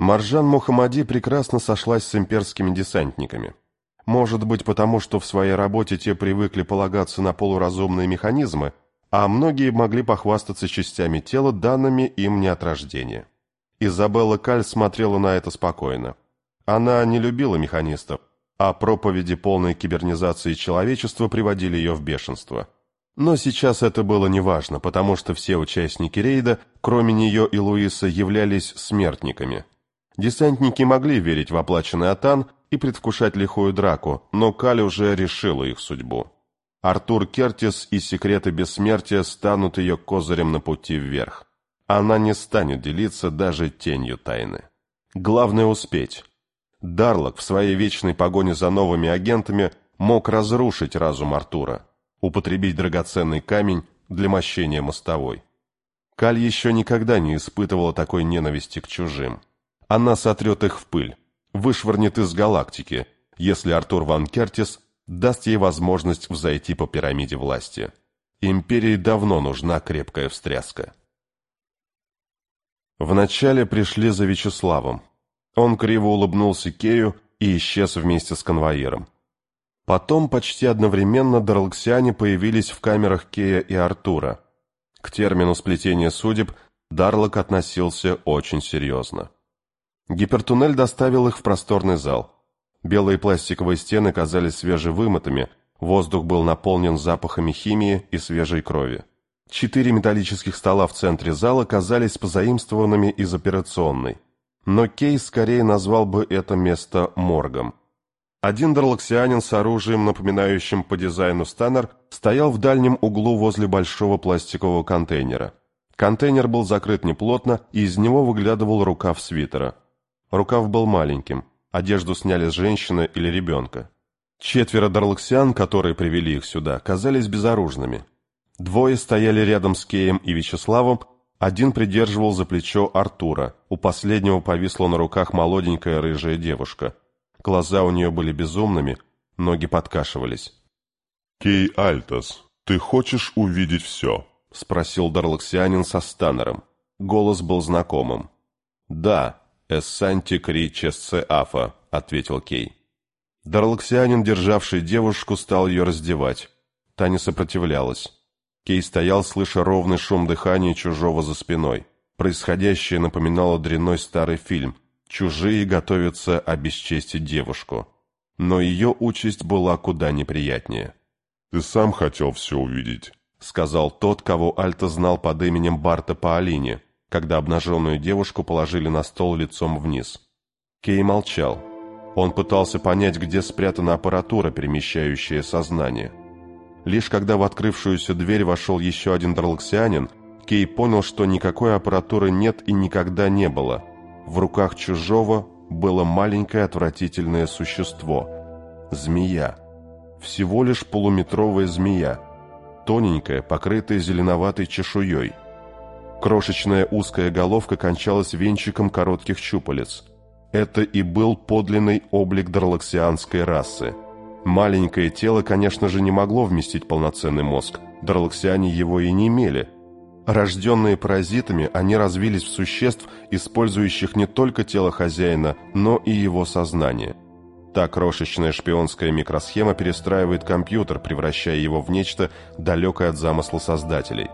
Маржан Мухаммади прекрасно сошлась с имперскими десантниками. Может быть, потому что в своей работе те привыкли полагаться на полуразумные механизмы, а многие могли похвастаться частями тела, данными им не от рождения. Изабелла Каль смотрела на это спокойно. Она не любила механистов, а проповеди полной кибернизации человечества приводили ее в бешенство. Но сейчас это было неважно, потому что все участники рейда, кроме нее и Луиса, являлись смертниками. Десантники могли верить в оплаченный атан и предвкушать лихую драку, но Каль уже решила их судьбу. Артур Кертис и секреты бессмертия станут ее козырем на пути вверх. Она не станет делиться даже тенью тайны. Главное успеть. Дарлок в своей вечной погоне за новыми агентами мог разрушить разум Артура, употребить драгоценный камень для мощения мостовой. Каль еще никогда не испытывала такой ненависти к чужим. Она сотрет их в пыль, вышвырнет из галактики, если Артур Ван Кертис даст ей возможность взойти по пирамиде власти. Империи давно нужна крепкая встряска. Вначале пришли за Вячеславом. Он криво улыбнулся Кею и исчез вместе с конвоиром. Потом почти одновременно дарлаксиане появились в камерах Кея и Артура. К термину сплетения судеб Дарлок относился очень серьезно. Гипертуннель доставил их в просторный зал. Белые пластиковые стены казались свежевымытыми, воздух был наполнен запахами химии и свежей крови. 4 металлических стола в центре зала казались позаимствованными из операционной. Но Кей скорее назвал бы это место моргом. Один дарлаксианин с оружием, напоминающим по дизайну станнер, стоял в дальнем углу возле большого пластикового контейнера. Контейнер был закрыт неплотно, и из него выглядывал рукав свитера. Рукав был маленьким, одежду сняли с женщины или ребенка. 4 дарлаксиан, которые привели их сюда, казались безоружными. 2 стояли рядом с Кеем и Вячеславом, один придерживал за плечо Артура, у последнего повисла на руках молоденькая рыжая девушка. Глаза у нее были безумными, ноги подкашивались. «Кей Альтас, ты хочешь увидеть все?» — спросил дарлаксианин со станнером. Голос был знакомым. «Да, эссанти кри чесце афа», — ответил Кей. Дарлаксианин, державший девушку, стал ее раздевать. Та не сопротивлялась. Кей стоял, слыша ровный шум дыхания чужого за спиной. Происходящее напоминало дрянной старый фильм. Чужие готовятся обесчестить девушку. Но ее участь была куда неприятнее. «Ты сам хотел все увидеть», — сказал тот, кого Альта знал под именем Барта Паолини, когда обнаженную девушку положили на стол лицом вниз. Кей молчал. Он пытался понять, где спрятана аппаратура, перемещающая сознание. Лишь когда в открывшуюся дверь вошел еще один дарлаксианин, Кей понял, что никакой аппаратуры нет и никогда не было. В руках чужого было маленькое отвратительное существо. Змея. Всего лишь полуметровая змея. Тоненькая, покрытая зеленоватой чешуей. Крошечная узкая головка кончалась венчиком коротких щупалец. Это и был подлинный облик дарлаксианской расы. Маленькое тело, конечно же, не могло вместить полноценный мозг. Дарлаксиане его и не имели. Рожденные паразитами, они развились в существ, использующих не только тело хозяина, но и его сознание. Та крошечная шпионская микросхема перестраивает компьютер, превращая его в нечто далекое от замысла создателей.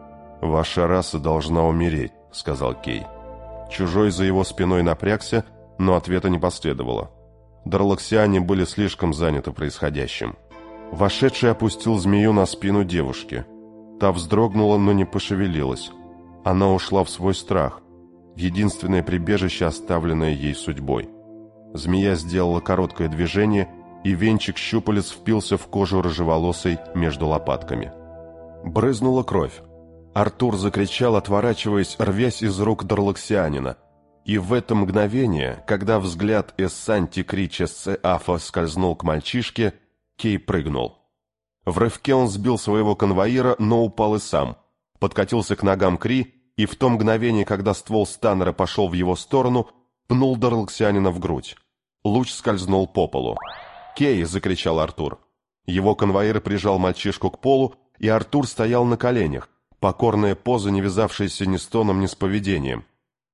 «Ваша раса должна умереть», — сказал Кей. Чужой за его спиной напрягся, но ответа не последовало. Дарлаксиане были слишком заняты происходящим. Вошедший опустил змею на спину девушки. Та вздрогнула, но не пошевелилась. Она ушла в свой страх, в единственное прибежище, оставленное ей судьбой. Змея сделала короткое движение, и венчик щупалец впился в кожу рыжеволосой между лопатками. Брызнула кровь. Артур закричал, отворачиваясь, рвясь из рук дарлаксианина. И в это мгновение, когда взгляд эссанти кричесце афа скользнул к мальчишке, Кей прыгнул. В рывке он сбил своего конвоира, но упал и сам. Подкатился к ногам Кри, и в то мгновение, когда ствол станнера пошел в его сторону, пнул дарлаксианина в грудь. Луч скользнул по полу. «Кей!» — закричал Артур. Его конвоир прижал мальчишку к полу, и Артур стоял на коленях, покорная поза, не вязавшаяся ни с тоном, ни с поведением.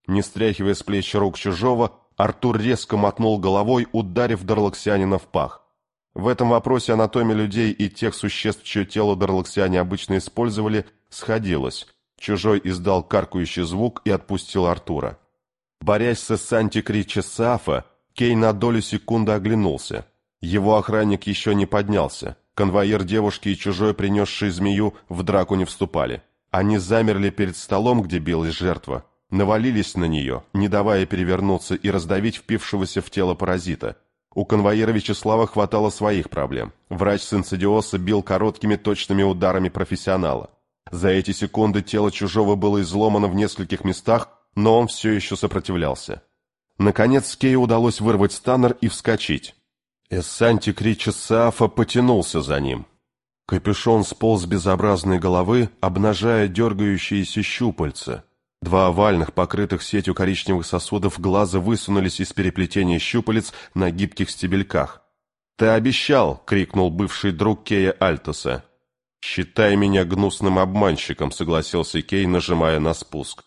Не стряхивая с плеч рук чужого, Артур резко мотнул головой, ударив дарлаксианина в пах. В этом вопросе анатомия людей и тех существ, чье тело дарлаксиане обычно использовали, сходилась. Чужой издал каркающий звук и отпустил Артура. Борясь с Эссанти Крича Саафа, Кей на долю секунды оглянулся. Его охранник еще не поднялся. Конвоир девушки и чужой, принесший змею, в драку не вступали. Они замерли перед столом, где билась жертва, навалились на нее, не давая перевернуться и раздавить впившегося в тело паразита. У конвоира Вячеслава хватало своих проблем. Врач с инсидиоса бил короткими точными ударами профессионала. За эти секунды тело чужого было изломано в нескольких местах, но он все еще сопротивлялся. Наконец Кею удалось вырвать станнер и вскочить. Эссанти Крича Саафа потянулся за ним. Капюшон сполз с безобразной головы, обнажая дергающиеся щупальца. Два овальных, покрытых сетью коричневых сосудов глаза высунулись из переплетения щупалец на гибких стебельках. «Ты обещал!» — крикнул бывший друг Кея Альтоса. «Считай меня гнусным обманщиком», — согласился Кей, нажимая на спуск.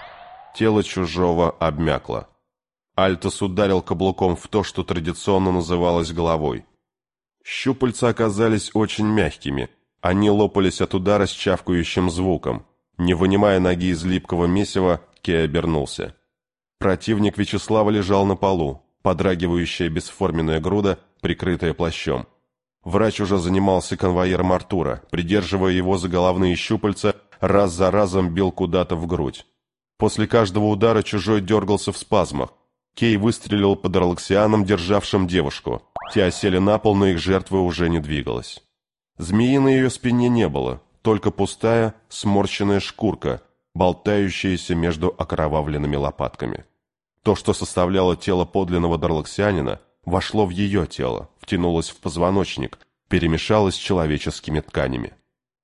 Тело чужого обмякло. Альтос ударил каблуком в то, что традиционно называлось головой. Щупальца оказались очень мягкими. Они лопались от удара с чавкающим звуком. Не вынимая ноги из липкого месива, Кей обернулся. Противник Вячеслава лежал на полу, подрагивающая бесформенная груда, прикрытая плащом. Врач уже занимался конвоиром Артура, придерживая его за головные щупальца, раз за разом бил куда-то в грудь. После каждого удара чужой дергался в спазмах. Кей выстрелил по дарлаксианам, державшим девушку. Те осели на пол, но их жертва уже не двигалась. Змеи на ее спине не было, только пустая, сморщенная шкурка, болтающаяся между окровавленными лопатками. То, что составляло тело подлинного дарлаксианина, вошло в ее тело, втянулось в позвоночник, перемешалось с человеческими тканями.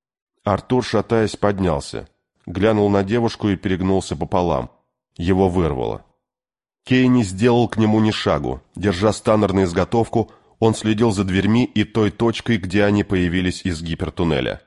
Артур, шатаясь, поднялся, глянул на девушку и перегнулся пополам. Его вырвало. Кей не сделал к нему ни шагу. Держа станнер на изготовку, он следил за дверьми и той точкой, где они появились из гипертуннеля.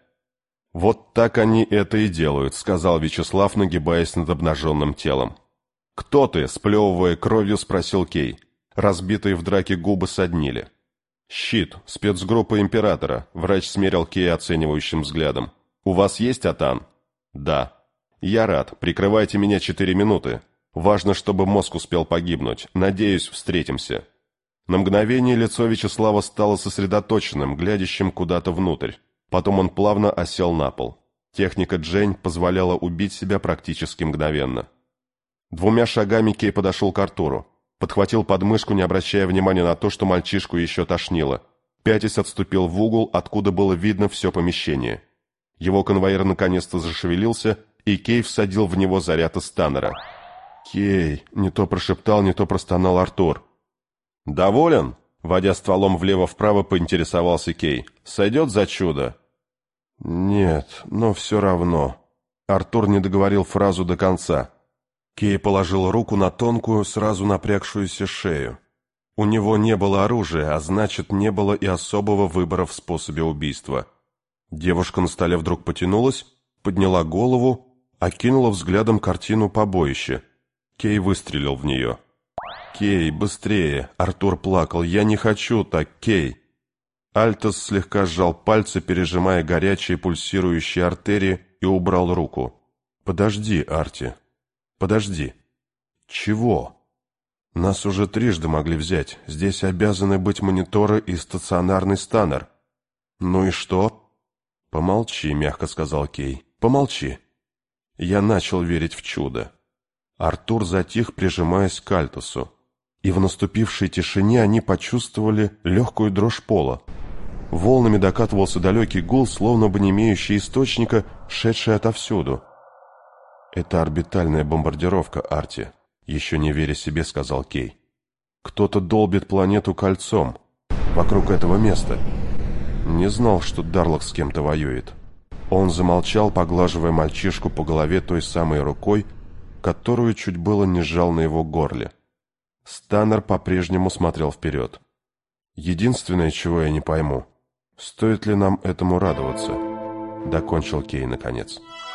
«Вот так они это и делают», — сказал Вячеслав, нагибаясь над обнаженным телом. «Кто ты?» — сплевывая кровью, спросил Кей. Разбитые в драке губы соднили. «Щит, спецгруппа Императора», — врач смерил Кея оценивающим взглядом. «У вас есть Атан?» «Да». «Я рад. Прикрывайте меня 4 минуты. Важно, чтобы мозг успел погибнуть. Надеюсь, встретимся». На мгновение лицо Вячеслава стало сосредоточенным, глядящим куда-то внутрь. Потом он плавно осел на пол. Техника Джень позволяла убить себя практически мгновенно. 2 шагами Кей подошел к Артуру. Подхватил подмышку, не обращая внимания на то, что мальчишку еще тошнило. Пятясь отступил в угол, откуда было видно все помещение. Его конвоир наконец-то зашевелился, и Кей всадил в него заряд из станнера. «Кей!» — не то прошептал, не то простонал Артур. «Доволен?» — водя стволом влево-вправо, поинтересовался Кей. «Сойдет за чудо?» «Нет, но все равно». Артур не договорил фразу до конца. Кей положил руку на тонкую, сразу напрягшуюся шею. У него не было оружия, а значит, не было и особого выбора в способе убийства. Девушка на столе вдруг потянулась, подняла голову, окинула взглядом картину побоища. Кей выстрелил в нее. «Кей, быстрее!» Артур плакал. «Я не хочу так, Кей!» Альтос слегка сжал пальцы, пережимая горячие пульсирующие артерии, и убрал руку. «Подожди, Арти. Подожди». «Чего?» «Нас уже трижды могли взять. Здесь обязаны быть мониторы и стационарный станнер». «Ну и что?» «Помолчи», — мягко сказал Кей. «Помолчи». Я начал верить в чудо. Артур затих, прижимаясь к Альтосу. И в наступившей тишине они почувствовали легкую дрожь пола. Волнами докатывался далекий гул, словно бы не имеющий источника, шедший отовсюду. «Это орбитальная бомбардировка, Арти», — еще не веря себе, сказал Кей. «Кто-то долбит планету кольцом, вокруг этого места. Не знал, что Дарлок с кем-то воюет». Он замолчал, поглаживая мальчишку по голове той самой рукой, которую чуть было не сжал на его горле. Станнер по-прежнему смотрел вперед. «Единственное, чего я не пойму, стоит ли нам этому радоваться?» — докончил Кей наконец.